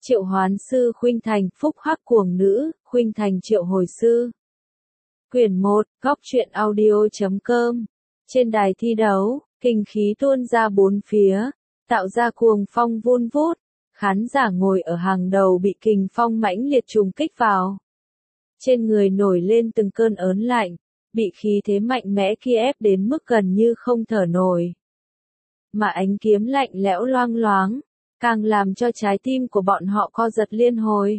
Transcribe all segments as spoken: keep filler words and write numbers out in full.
Triệu hoán sư khuynh thành, phúc hắc cuồng nữ, khuynh thành triệu hồi sư. Quyển một, góc truyện audio chấm com. Trên đài thi đấu, kinh khí tuôn ra bốn phía, tạo ra cuồng phong vun vút. Khán giả ngồi ở hàng đầu bị kình phong mãnh liệt trùng kích vào. Trên người nổi lên từng cơn ớn lạnh, bị khí thế mạnh mẽ kia ép đến mức gần như không thở nổi. Mà ánh kiếm lạnh lẽo loang loáng, càng làm cho trái tim của bọn họ co giật liên hồi.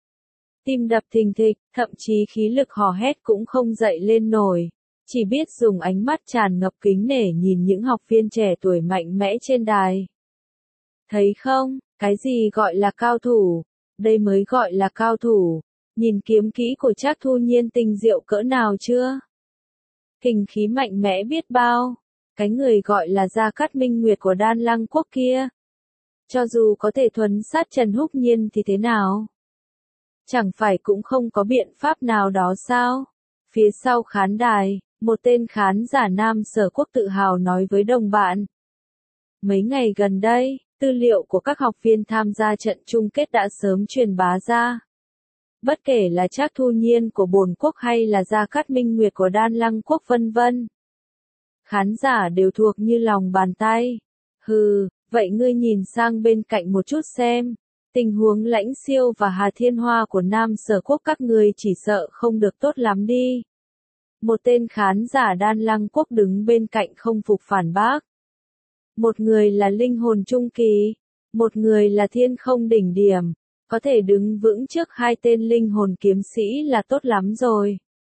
Tim đập thình thịch, thậm chí khí lực hò hét cũng không dậy lên nổi, chỉ biết dùng ánh mắt tràn ngập kính nể nhìn những học viên trẻ tuổi mạnh mẽ trên đài. Thấy không, cái gì gọi là cao thủ, đây mới gọi là cao thủ, nhìn kiếm kỹ của Trác Thu Nhiên tinh diệu cỡ nào chưa? Kình khí mạnh mẽ biết bao, cái người gọi là Gia Cát Minh Nguyệt của Đan Lăng Quốc kia. Cho dù có thể thuấn sát Trần Húc Nhiên thì thế nào? Chẳng phải cũng không có biện pháp nào đó sao? Phía sau khán đài, một tên khán giả nam Sở Quốc tự hào nói với đồng bạn. Mấy ngày gần đây, tư liệu của các học viên tham gia trận chung kết đã sớm truyền bá ra. Bất kể là Trác Thu Nhiên của Bồn Quốc hay là Gia Cát Minh Nguyệt của Đan Lăng Quốc vân vân. Khán giả đều thuộc như lòng bàn tay. Hừ, vậy ngươi nhìn sang bên cạnh một chút xem. Tình huống Lãnh Siêu và Hà Thiên Hoa của Nam Sở Quốc các ngươi chỉ sợ không được tốt lắm đi. Một tên khán giả Đan Lăng Quốc đứng bên cạnh không phục phản bác. Một người là linh hồn trung kỳ, một người là thiên không đỉnh điểm, có thể đứng vững trước hai tên linh hồn kiếm sĩ là tốt lắm rồi.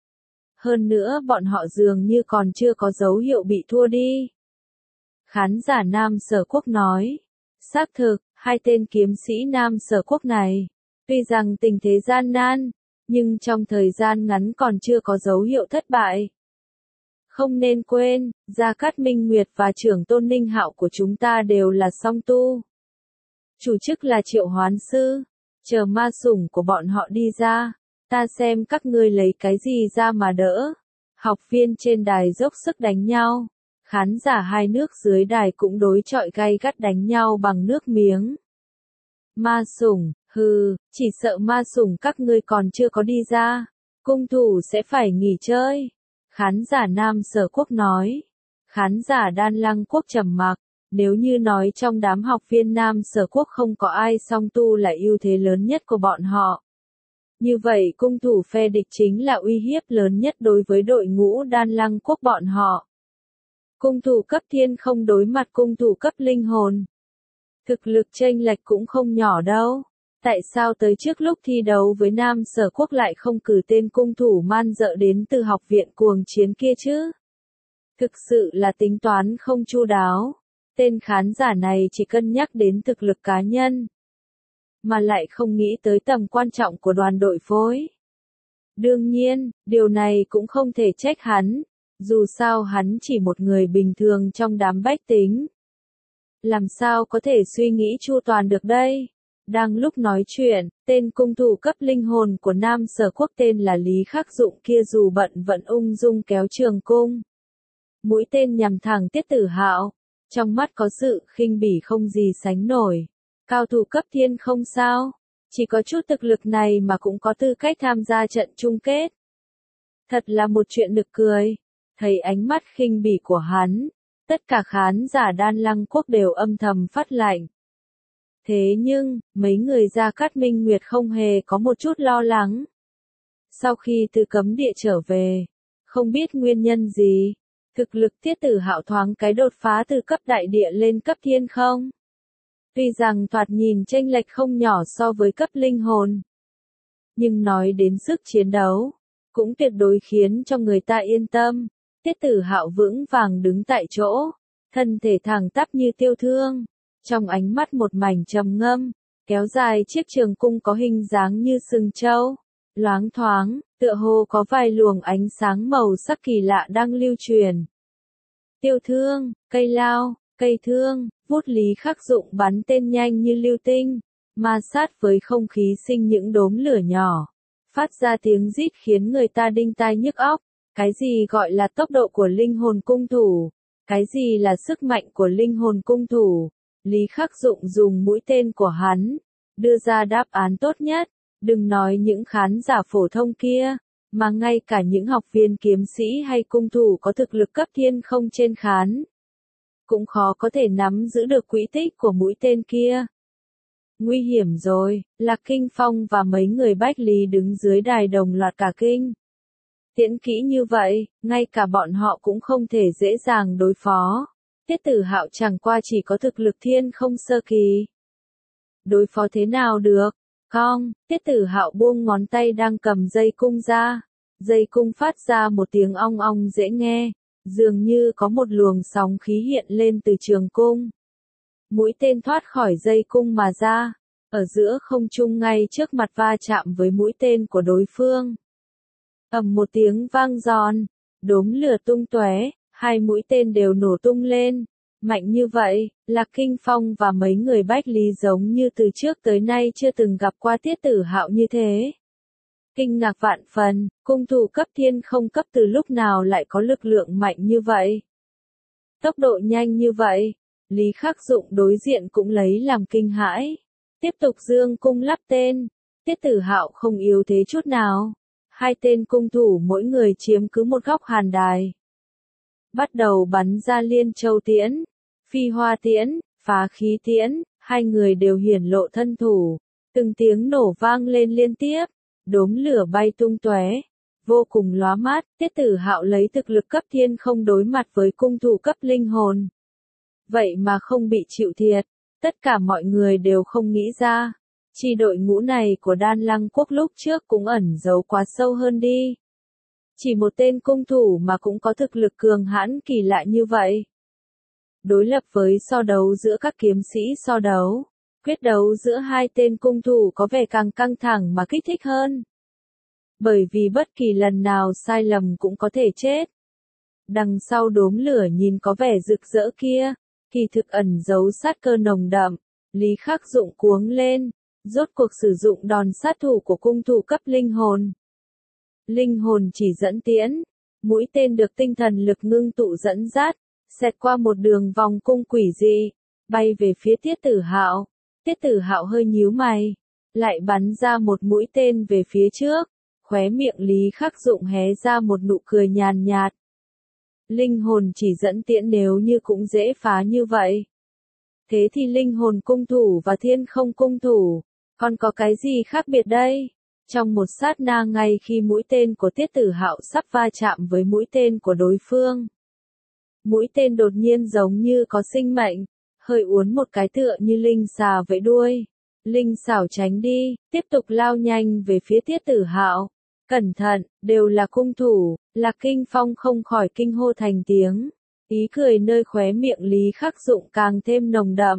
Hơn nữa bọn họ dường như còn chưa có dấu hiệu bị thua đi. Khán giả Nam Sở Quốc nói, xác thực, hai tên kiếm sĩ Nam Sở Quốc này, tuy rằng tình thế gian nan, nhưng trong thời gian ngắn còn chưa có dấu hiệu thất bại. Không nên quên, Gia Cát Minh Nguyệt và trưởng tôn Ninh Hạo của chúng ta đều là song tu. Chủ chức là triệu hoán sư, chờ ma sủng của bọn họ đi ra, ta xem các ngươi lấy cái gì ra mà đỡ. Học viên trên đài dốc sức đánh nhau, khán giả hai nước dưới đài cũng đối chọi gay gắt đánh nhau bằng nước miếng. Ma sủng, hừ, chỉ sợ ma sủng các ngươi còn chưa có đi ra, cung thủ sẽ phải nghỉ chơi. Khán giả Nam Sở Quốc nói. Khán giả Đan Lăng Quốc trầm mặc, nếu như nói trong đám học viên Nam Sở Quốc không có ai song tu là ưu thế lớn nhất của bọn họ. Như vậy cung thủ phe địch chính là uy hiếp lớn nhất đối với đội ngũ Đan Lăng Quốc bọn họ. Cung thủ cấp thiên không đối mặt cung thủ cấp linh hồn. Thực lực chênh lệch cũng không nhỏ đâu. Tại sao tới trước lúc thi đấu với Nam Sở Quốc lại không cử tên cung thủ man dợ đến từ học viện cuồng chiến kia chứ? Thực sự là tính toán không chu đáo. Tên khán giả này chỉ cân nhắc đến thực lực cá nhân, mà lại không nghĩ tới tầm quan trọng của đoàn đội phối. Đương nhiên, điều này cũng không thể trách hắn, dù sao hắn chỉ một người bình thường trong đám bách tính. Làm sao có thể suy nghĩ chu toàn được đây? Đang lúc nói chuyện, tên cung thủ cấp linh hồn của Nam Sở Quốc tên là Lý Khắc Dụng kia dù bận vẫn ung dung kéo trường cung. Mũi tên nhằm thẳng Tiết Tử Hạo, trong mắt có sự khinh bỉ không gì sánh nổi. Cao thủ cấp thiên không sao, chỉ có chút thực lực này mà cũng có tư cách tham gia trận chung kết. Thật là một chuyện nực cười. Thấy ánh mắt khinh bỉ của hắn, tất cả khán giả Đan Lăng Quốc đều âm thầm phát lạnh. Thế nhưng, mấy người Gia Cát Minh Nguyệt không hề có một chút lo lắng. Sau khi từ cấm địa trở về, không biết nguyên nhân gì, thực lực Tiết Tử Hạo thoáng cái đột phá từ cấp đại địa lên cấp thiên không. Tuy rằng thoạt nhìn chênh lệch không nhỏ so với cấp linh hồn, nhưng nói đến sức chiến đấu, cũng tuyệt đối khiến cho người ta yên tâm. Tiết Tử Hạo vững vàng đứng tại chỗ, thân thể thẳng tắp như tiêu thương, trong ánh mắt một mảnh trầm ngâm, kéo dài chiếc trường cung có hình dáng như sừng trâu, loáng thoáng, tựa hồ có vài luồng ánh sáng màu sắc kỳ lạ đang lưu truyền. Tiêu thương, cây lao, cây thương, vút Lý Khắc Dụng bắn tên nhanh như lưu tinh, ma sát với không khí sinh những đốm lửa nhỏ, phát ra tiếng rít khiến người ta đinh tai nhức óc. Cái gì gọi là tốc độ của linh hồn cung thủ? Cái gì là sức mạnh của linh hồn cung thủ? Lý Khắc Dụng dùng mũi tên của hắn, đưa ra đáp án tốt nhất, đừng nói những khán giả phổ thông kia, mà ngay cả những học viên kiếm sĩ hay cung thủ có thực lực cấp thiên không trên khán, cũng khó có thể nắm giữ được quỹ tích của mũi tên kia. Nguy hiểm rồi, Lạc Kinh Phong và mấy người Bách Lý đứng dưới đài đồng loạt cả kinh. Tiễn kỹ như vậy, ngay cả bọn họ cũng không thể dễ dàng đối phó. Tiết Tử Hạo chẳng qua chỉ có thực lực thiên không sơ kỳ. Đối phó thế nào được? Cong, Tiết Tử Hạo buông ngón tay đang cầm dây cung ra. Dây cung phát ra một tiếng ong ong dễ nghe, dường như có một luồng sóng khí hiện lên từ trường cung. Mũi tên thoát khỏi dây cung mà ra, ở giữa không trung ngay trước mặt va chạm với mũi tên của đối phương. Ầm một tiếng vang giòn, đốm lửa tung tóe, hai mũi tên đều nổ tung lên. Mạnh như vậy, Lạc Kinh Phong và mấy người Bách Lý giống như từ trước tới nay chưa từng gặp qua Tiết Tử Hạo như thế. Kinh ngạc vạn phần, cung thủ cấp thiên không cấp từ lúc nào lại có lực lượng mạnh như vậy. Tốc độ nhanh như vậy, Lý Khắc Dụng đối diện cũng lấy làm kinh hãi. Tiếp tục dương cung lắp tên, Tiết Tử Hạo không yếu thế chút nào. Hai tên cung thủ mỗi người chiếm cứ một góc hàn đài. Bắt đầu bắn ra liên châu tiễn, phi hoa tiễn, phá khí tiễn, hai người đều hiển lộ thân thủ. Từng tiếng nổ vang lên liên tiếp, đốm lửa bay tung tóe, vô cùng lóa mắt. Tiết Tử Hạo lấy thực lực cấp thiên không đối mặt với cung thủ cấp linh hồn. Vậy mà không bị chịu thiệt, tất cả mọi người đều không nghĩ ra. Chi đội ngũ này của Đan Lăng Quốc lúc trước cũng ẩn giấu quá sâu hơn đi. Chỉ một tên cung thủ mà cũng có thực lực cường hãn kỳ lạ như vậy. Đối lập với so đấu giữa các kiếm sĩ so đấu, quyết đấu giữa hai tên cung thủ có vẻ càng căng thẳng mà kích thích hơn. Bởi vì bất kỳ lần nào sai lầm cũng có thể chết. Đằng sau đốm lửa nhìn có vẻ rực rỡ kia, kỳ thực ẩn giấu sát cơ nồng đậm. Lý Khắc Dụng cuống lên, rốt cuộc sử dụng đòn sát thủ của cung thủ cấp linh hồn. Linh hồn chỉ dẫn tiễn, mũi tên được tinh thần lực ngưng tụ dẫn dắt, xẹt qua một đường vòng cung quỷ dị, bay về phía Tiết Tử Hạo. Tiết Tử Hạo hơi nhíu mày, lại bắn ra một mũi tên về phía trước, khóe miệng Lý Khắc Dụng hé ra một nụ cười nhàn nhạt. Linh hồn chỉ dẫn tiễn nếu như cũng dễ phá như vậy. Thế thì linh hồn cung thủ và thiên không cung thủ, còn có cái gì khác biệt đây? Trong một sát na ngay khi mũi tên của Tiết Tử Hạo sắp va chạm với mũi tên của đối phương. Mũi tên đột nhiên giống như có sinh mệnh, hơi uốn một cái tựa như linh xà vẫy đuôi. Linh xảo tránh đi, tiếp tục lao nhanh về phía Tiết Tử Hạo. Cẩn thận, đều là cung thủ, Lạc Kinh Phong không khỏi kinh hô thành tiếng. Ý cười nơi khóe miệng Lý Khắc Dụng càng thêm nồng đậm.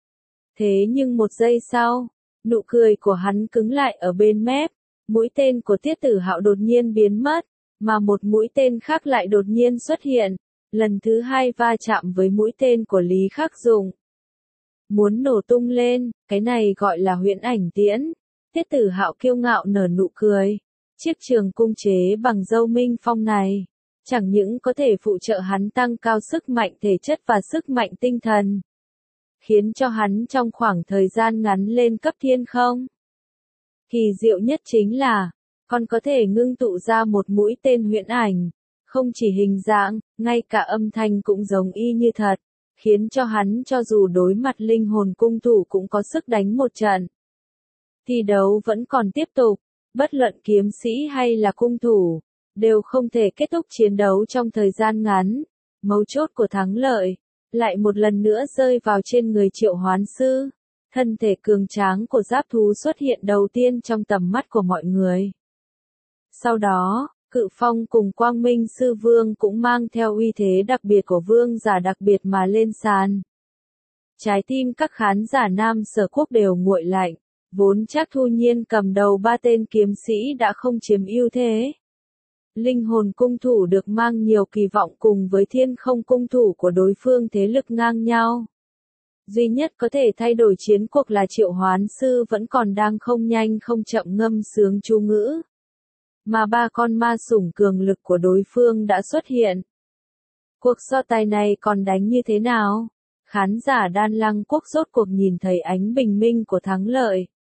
Thế nhưng một giây sau, nụ cười của hắn cứng lại ở bên mép, mũi tên của Tiết Tử Hạo đột nhiên biến mất, mà một mũi tên khác lại đột nhiên xuất hiện, lần thứ hai va chạm với mũi tên của Lý Khắc Dụng. Muốn nổ tung lên, cái này gọi là huyễn ảnh tiễn. Tiết Tử Hạo kiêu ngạo nở nụ cười. Chiếc trường cung chế bằng dâu minh phong này, chẳng những có thể phụ trợ hắn tăng cao sức mạnh thể chất và sức mạnh tinh thần, khiến cho hắn trong khoảng thời gian ngắn lên cấp thiên không. Kỳ diệu nhất chính là, còn có thể ngưng tụ ra một mũi tên huyễn ảnh, không chỉ hình dạng, ngay cả âm thanh cũng giống y như thật, khiến cho hắn cho dù đối mặt linh hồn cung thủ cũng có sức đánh một trận. Thi đấu vẫn còn tiếp tục, bất luận kiếm sĩ hay là cung thủ, đều không thể kết thúc chiến đấu trong thời gian ngắn. Mấu chốt của thắng lợi, lại một lần nữa rơi vào trên người Triệu Hoán Sư. Thân thể cường tráng của giáp thú xuất hiện đầu tiên trong tầm mắt của mọi người. Sau đó, Cự Phong cùng Quang Minh Sư Vương cũng mang theo uy thế đặc biệt của vương giả đặc biệt mà lên sàn. Trái tim các khán giả Nam Sở Quốc đều nguội lạnh, vốn chắc Thu Nhiên cầm đầu ba tên kiếm sĩ đã không chiếm ưu thế. Linh hồn cung thủ được mang nhiều kỳ vọng cùng với thiên không cung thủ của đối phương thế lực ngang nhau. Duy nhất có thể thay đổi chiến cuộc là Triệu Hoán Sư vẫn còn đang không nhanh không chậm ngâm sướng chú ngữ. Mà ba con ma sủng cường lực của đối phương đã xuất hiện. Cuộc so tài này còn đánh như thế nào? Khán giả Đan Lăng Quốc rốt cuộc nhìn thấy ánh bình minh của thắng lợi.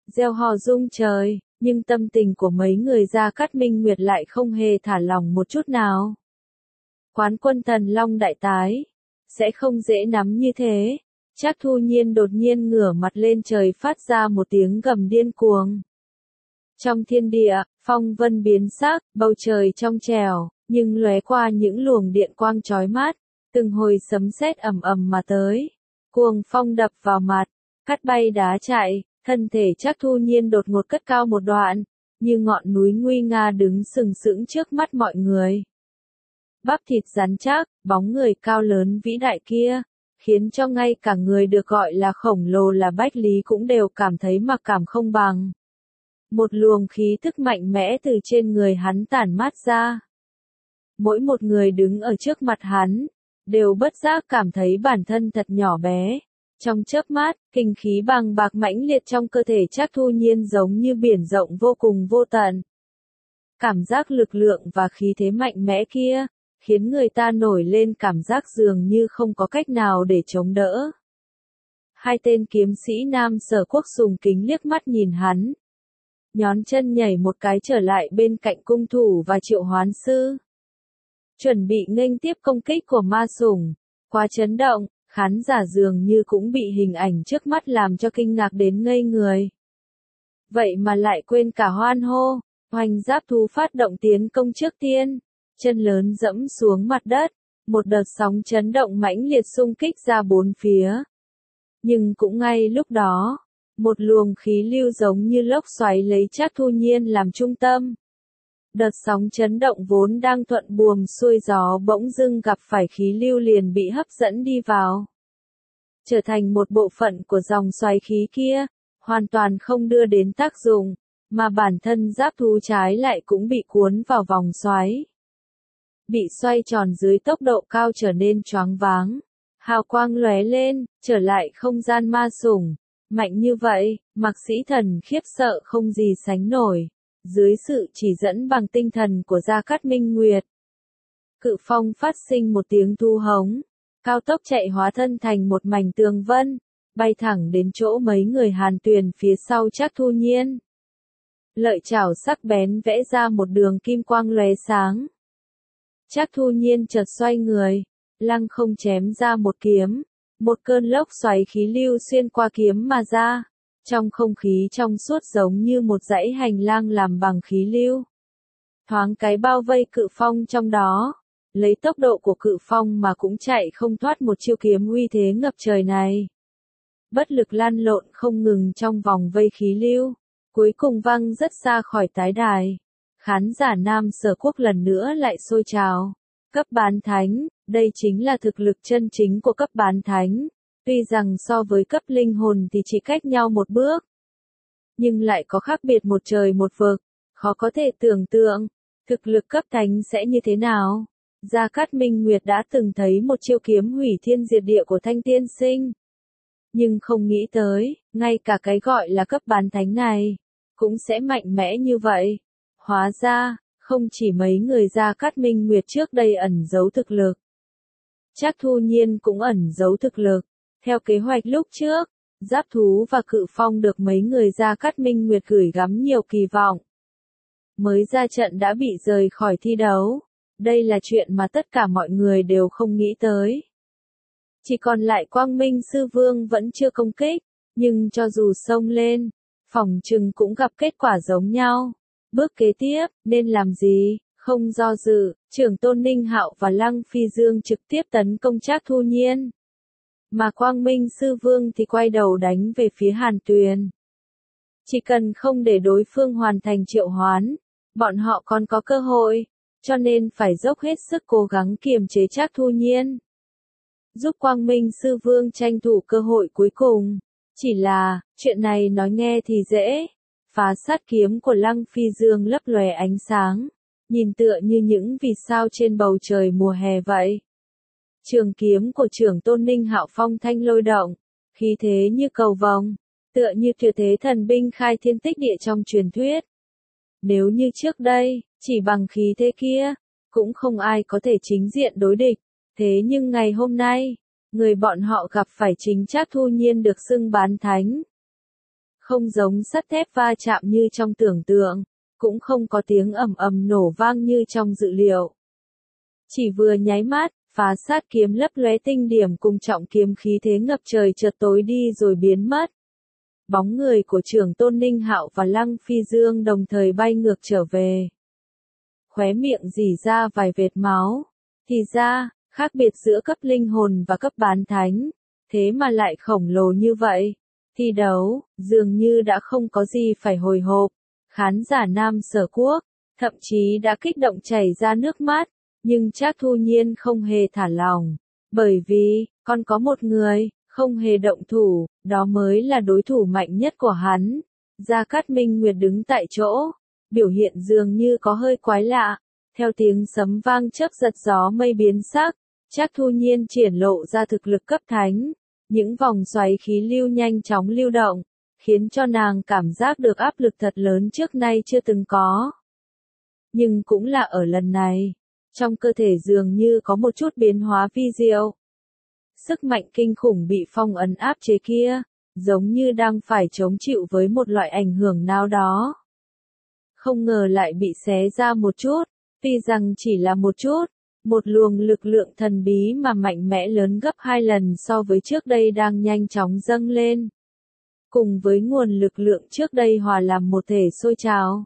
gieo hò rung trời, nhưng tâm tình của mấy người Gia Cát Minh Nguyệt lại không hề thả lỏng một chút nào. Quán Quân Thần Long đại tái, sẽ không dễ nắm như thế. Trác Thu Nhiên đột nhiên ngửa mặt lên trời phát ra một tiếng gầm điên cuồng. Trong thiên địa, phong vân biến sắc, bầu trời trong trẻo, nhưng lóe qua những luồng điện quang chói mắt, từng hồi sấm sét ầm ầm mà tới. Cuồng phong đập vào mặt, cắt bay đá chạy, thân thể Trác Thu Nhiên đột ngột cất cao một đoạn, như ngọn núi nguy nga đứng sừng sững trước mắt mọi người. Bắp thịt rắn chắc, bóng người cao lớn vĩ đại kia, khiến cho ngay cả người được gọi là khổng lồ là Bách Lý cũng đều cảm thấy mặc cảm không bằng. Một luồng khí thức mạnh mẽ từ trên người hắn tản mát ra. Mỗi một người đứng ở trước mặt hắn, đều bất giác cảm thấy bản thân thật nhỏ bé. Trong chớp mắt, kinh khí bàng bạc mãnh liệt trong cơ thể Trác Thu Nhiên giống như biển rộng vô cùng vô tận. Cảm giác lực lượng và khí thế mạnh mẽ kia, khiến người ta nổi lên cảm giác dường như không có cách nào để chống đỡ. Hai tên kiếm sĩ Nam Sở Quốc sùng kính liếc mắt nhìn hắn. Nhón chân nhảy một cái trở lại bên cạnh cung thủ và triệu hoán sư. Chuẩn bị nghênh tiếp công kích của ma sủng. Quá chấn động, khán giả dường như cũng bị hình ảnh trước mắt làm cho kinh ngạc đến ngây người. Vậy mà lại quên cả hoan hô, hoành giáp thú phát động tiến công trước tiên. Chân lớn dẫm xuống mặt đất, một đợt sóng chấn động mãnh liệt xung kích ra bốn phía. Nhưng cũng ngay lúc đó, một luồng khí lưu giống như lốc xoáy lấy Trác Thu Nhiên làm trung tâm. Đợt sóng chấn động vốn đang thuận buồm xuôi gió bỗng dưng gặp phải khí lưu liền bị hấp dẫn đi vào. Trở thành một bộ phận của dòng xoáy khí kia, hoàn toàn không đưa đến tác dụng, mà bản thân giáp thú trái lại cũng bị cuốn vào vòng xoáy. Bị xoay tròn dưới tốc độ cao trở nên choáng váng. Hào quang lóe lên, trở lại không gian ma sủng. Mạnh như vậy, Mạc Sĩ Thần khiếp sợ không gì sánh nổi. Dưới sự chỉ dẫn bằng tinh thần của Gia Cát Minh Nguyệt. Cự phong phát sinh một tiếng thu hống. Cao tốc chạy hóa thân thành một mảnh tường vân. Bay thẳng đến chỗ mấy người Hàn Tuyền phía sau Trác Thu Nhiên. Lợi chảo sắc bén vẽ ra một đường kim quang lóe sáng. Trác Thu Nhiên chợt xoay người, lăng không chém ra một kiếm, một cơn lốc xoáy khí lưu xuyên qua kiếm mà ra, trong không khí trong suốt giống như một dãy hành lang làm bằng khí lưu. Thoáng cái bao vây cự phong trong đó, lấy tốc độ của cự phong mà cũng chạy không thoát một chiêu kiếm uy thế ngập trời này. Bất lực lăn lộn không ngừng trong vòng vây khí lưu, cuối cùng văng rất xa khỏi tái đài. Khán giả Nam Sở Quốc lần nữa lại sôi trào. Cấp bán thánh, đây chính là thực lực chân chính của cấp bán thánh. Tuy rằng so với cấp linh hồn thì chỉ cách nhau một bước. Nhưng lại có khác biệt một trời một vực. Khó có thể tưởng tượng, thực lực cấp thánh sẽ như thế nào. Gia Cát Minh Nguyệt đã từng thấy một chiêu kiếm hủy thiên diệt địa của Thanh Tiên Sinh. Nhưng không nghĩ tới, ngay cả cái gọi là cấp bán thánh này, cũng sẽ mạnh mẽ như vậy. Hóa ra, không chỉ mấy người Gia Cát Minh Nguyệt trước đây ẩn giấu thực lực. Trác Thu Nhiên cũng ẩn giấu thực lực. Theo kế hoạch lúc trước, giáp thú và cự phong được mấy người Gia Cát Minh Nguyệt gửi gắm nhiều kỳ vọng. Mới ra trận đã bị rời khỏi thi đấu. Đây là chuyện mà tất cả mọi người đều không nghĩ tới. Chỉ còn lại Quang Minh Sư Vương vẫn chưa công kích, nhưng cho dù xông lên, phỏng chừng cũng gặp kết quả giống nhau. Bước kế tiếp, nên làm gì? Không do dự, Trưởng Tôn Ninh Hạo và Lăng Phi Dương trực tiếp tấn công Trác Thu Nhiên. Mà Quang Minh Sư Vương thì quay đầu đánh về phía Hàn Tuyền. Chỉ cần không để đối phương hoàn thành triệu hoán, bọn họ còn có cơ hội, cho nên phải dốc hết sức cố gắng kiềm chế Trác Thu Nhiên. Giúp Quang Minh Sư Vương tranh thủ cơ hội cuối cùng. Chỉ là, chuyện này nói nghe thì dễ. Phá sát kiếm của Lăng Phi Dương lấp lóe ánh sáng, nhìn tựa như những vì sao trên bầu trời mùa hè vậy. Trường kiếm của Trưởng Tôn Ninh Hạo phong thanh lôi động, khí thế như cầu vồng, tựa như tuyệt thế thần binh khai thiên tích địa trong truyền thuyết. Nếu như trước đây, chỉ bằng khí thế kia, cũng không ai có thể chính diện đối địch, thế nhưng ngày hôm nay, người bọn họ gặp phải chính Trác Thu Nhiên được xưng bán thánh. Không giống sắt thép va chạm như trong tưởng tượng, cũng không có tiếng ầm ầm nổ vang như trong dự liệu. Chỉ vừa nháy mắt, phá sát kiếm lấp lóe tinh điểm cùng trọng kiếm khí thế ngập trời chợt tối đi rồi biến mất. Bóng người của trưởng tôn Ninh Hạo và Lăng Phi Dương đồng thời bay ngược trở về. Khóe miệng rỉ ra vài vệt máu. Thì ra, khác biệt giữa cấp linh hồn và cấp bán thánh, thế mà lại khổng lồ như vậy. Thi đấu, dường như đã không có gì phải hồi hộp. Khán giả Nam Sở Quốc, thậm chí đã kích động chảy ra nước mắt, nhưng Trác Thu Nhiên không hề thả lỏng. Bởi vì, còn có một người, không hề động thủ, đó mới là đối thủ mạnh nhất của hắn. Gia Cát Minh Nguyệt đứng tại chỗ, biểu hiện dường như có hơi quái lạ. Theo tiếng sấm vang chớp giật gió mây biến sắc, Trác Thu Nhiên triển lộ ra thực lực cấp thánh. Những vòng xoáy khí lưu nhanh chóng lưu động, khiến cho nàng cảm giác được áp lực thật lớn trước nay chưa từng có. Nhưng cũng là ở lần này, trong cơ thể dường như có một chút biến hóa vi diệu. Sức mạnh kinh khủng bị phong ấn áp chế kia, giống như đang phải chống chịu với một loại ảnh hưởng nào đó. Không ngờ lại bị xé ra một chút, tuy rằng chỉ là một chút. Một luồng lực lượng thần bí mà mạnh mẽ lớn gấp hai lần so với trước đây đang nhanh chóng dâng lên. Cùng với nguồn lực lượng trước đây hòa làm một thể sôi trào.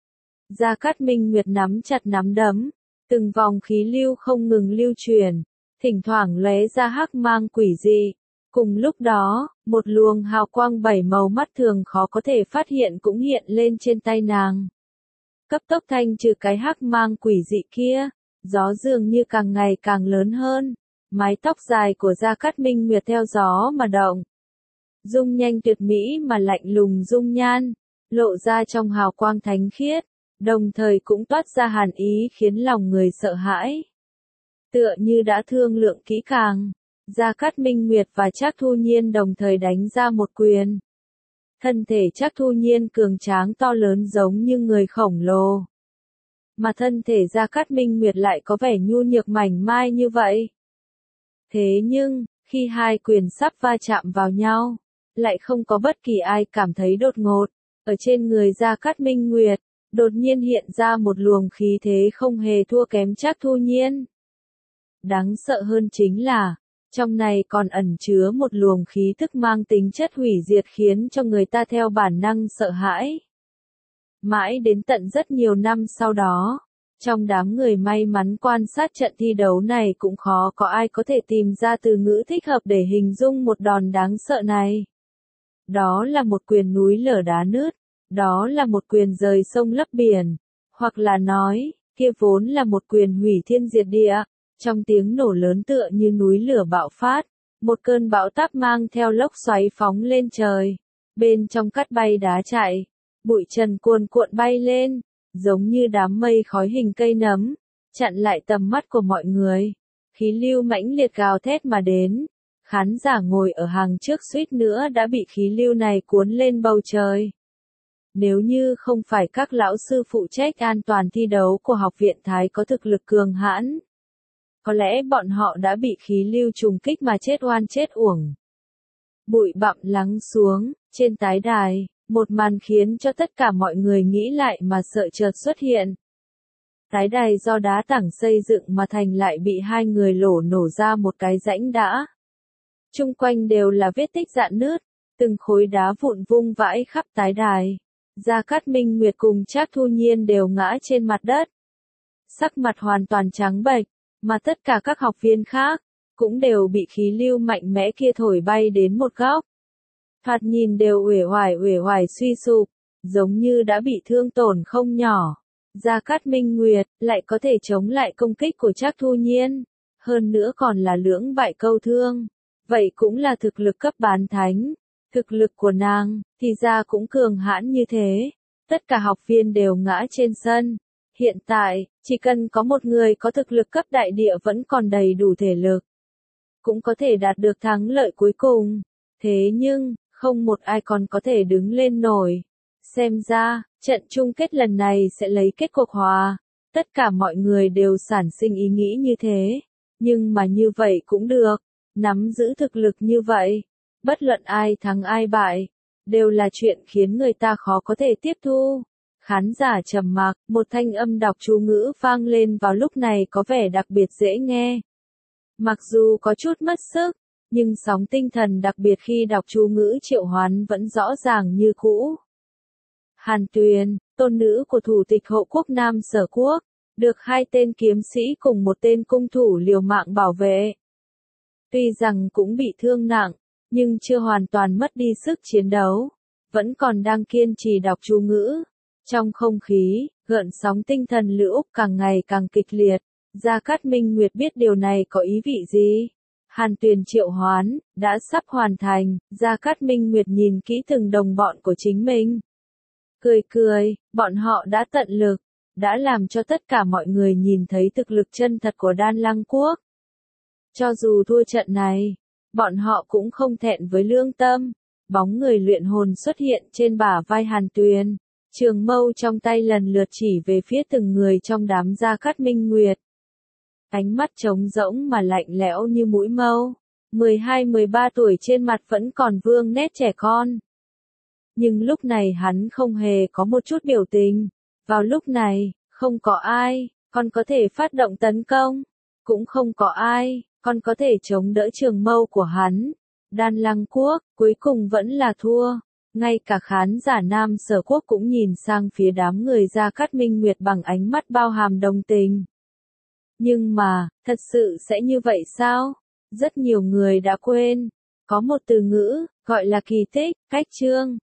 Gia Cát Minh Nguyệt nắm chặt nắm đấm, từng vòng khí lưu không ngừng lưu truyền, thỉnh thoảng lóe ra hắc mang quỷ dị. Cùng lúc đó, một luồng hào quang bảy màu mắt thường khó có thể phát hiện cũng hiện lên trên tay nàng. Cấp tốc thanh trừ cái hắc mang quỷ dị kia. Gió dường như càng ngày càng lớn hơn, mái tóc dài của Gia Cát Minh Nguyệt theo gió mà động. Dung nhanh tuyệt mỹ mà lạnh lùng dung nhan, lộ ra trong hào quang thánh khiết, đồng thời cũng toát ra hàn ý khiến lòng người sợ hãi. Tựa như đã thương lượng kỹ càng, Gia Cát Minh Nguyệt và Trác Thu Nhiên đồng thời đánh ra một quyền. Thân thể Trác Thu Nhiên cường tráng to lớn giống như người khổng lồ. Mà thân thể Gia Cát Minh Nguyệt lại có vẻ nhu nhược mảnh mai như vậy. Thế nhưng, khi hai quyền sắp va chạm vào nhau, lại không có bất kỳ ai cảm thấy đột ngột. Ở trên người Gia Cát Minh Nguyệt, đột nhiên hiện ra một luồng khí thế không hề thua kém Trác Thu Nhiên. Đáng sợ hơn chính là, trong này còn ẩn chứa một luồng khí thức mang tính chất hủy diệt khiến cho người ta theo bản năng sợ hãi. Mãi đến tận rất nhiều năm sau đó, trong đám người may mắn quan sát trận thi đấu này cũng khó có ai có thể tìm ra từ ngữ thích hợp để hình dung một đòn đáng sợ này. Đó là một quyền núi lở đá nứt, đó là một quyền rời sông lấp biển, hoặc là nói, kia vốn là một quyền hủy thiên diệt địa. Trong tiếng nổ lớn tựa như núi lửa bạo phát, một cơn bão táp mang theo lốc xoáy phóng lên trời, bên trong cắt bay đá chạy. Bụi trần cuồn cuộn bay lên, giống như đám mây khói hình cây nấm, chặn lại tầm mắt của mọi người. Khí lưu mãnh liệt gào thét mà đến, khán giả ngồi ở hàng trước suýt nữa đã bị khí lưu này cuốn lên bầu trời. Nếu như không phải các lão sư phụ trách an toàn thi đấu của học viện Thái có thực lực cường hãn, có lẽ bọn họ đã bị khí lưu trùng kích mà chết oan chết uổng. Bụi bặm lắng xuống, trên tái đài. Một màn khiến cho tất cả mọi người nghĩ lại mà sợ chợt xuất hiện. Tái đài do đá tảng xây dựng mà thành lại bị hai người lổ nổ ra một cái rãnh đã. Chung quanh đều là vết tích rạn nứt, từng khối đá vụn vung vãi khắp tái đài. Gia Cát Minh Nguyệt cùng Trác Thu Nhiên đều ngã trên mặt đất. Sắc mặt hoàn toàn trắng bệch, mà tất cả các học viên khác, cũng đều bị khí lưu mạnh mẽ kia thổi bay đến một góc. Thoạt nhìn đều uể oải uể oải suy sụp, giống như đã bị thương tổn không nhỏ. Gia Cát Minh Nguyệt lại có thể chống lại công kích của Trác Thu Nhiên, hơn nữa còn là lưỡng bại câu thương. Vậy cũng là thực lực cấp bán thánh. Thực lực của nàng, thì ra cũng cường hãn như thế. Tất cả học viên đều ngã trên sân. Hiện tại, chỉ cần có một người có thực lực cấp đại địa vẫn còn đầy đủ thể lực, cũng có thể đạt được thắng lợi cuối cùng. Thế nhưng, không một ai còn có thể đứng lên nổi. Xem ra, trận chung kết lần này sẽ lấy kết cục hòa. Tất cả mọi người đều sản sinh ý nghĩ như thế. Nhưng mà như vậy cũng được. Nắm giữ thực lực như vậy. Bất luận ai thắng ai bại. đều là chuyện khiến người ta khó có thể tiếp thu. Khán giả trầm mặc, một thanh âm đọc chú ngữ vang lên vào lúc này có vẻ đặc biệt dễ nghe. Mặc dù có chút mất sức, nhưng sóng tinh thần đặc biệt khi đọc chú ngữ triệu hoán vẫn rõ ràng như cũ. Hàn Tuyền, tôn nữ của thủ tịch Hộ quốc Nam Sở Quốc, được hai tên kiếm sĩ cùng một tên cung thủ liều mạng bảo vệ. Tuy rằng cũng bị thương nặng, nhưng chưa hoàn toàn mất đi sức chiến đấu, vẫn còn đang kiên trì đọc chú ngữ. Trong không khí, gợn sóng tinh thần Lữ Úc càng ngày càng kịch liệt. Gia Cát Minh Nguyệt biết điều này có ý vị gì. Hàn Tuyền triệu hoán, đã sắp hoàn thành, Gia Cát Minh Nguyệt nhìn kỹ từng đồng bọn của chính mình. Cười cười, bọn họ đã tận lực, đã làm cho tất cả mọi người nhìn thấy thực lực chân thật của Đan Lăng Quốc. Cho dù thua trận này, bọn họ cũng không thẹn với lương tâm. Bóng người luyện hồn xuất hiện trên bả vai Hàn Tuyền, trường mâu trong tay lần lượt chỉ về phía từng người trong đám Gia Cát Minh Nguyệt. Ánh mắt trống rỗng mà lạnh lẽo như mũi mâu, mười hai mười ba tuổi trên mặt vẫn còn vương nét trẻ con. Nhưng lúc này hắn không hề có một chút biểu tình. Vào lúc này, không có ai, còn có thể phát động tấn công. Cũng không có ai, còn có thể chống đỡ trường mâu của hắn. Đan Lăng Quốc, cuối cùng vẫn là thua. Ngay cả khán giả Nam Sở Quốc cũng nhìn sang phía đám người Gia Cát Minh Nguyệt bằng ánh mắt bao hàm đồng tình. Nhưng mà, thật sự sẽ như vậy sao? Rất nhiều người đã quên. Có một từ ngữ, gọi là kỳ tích, cách chương.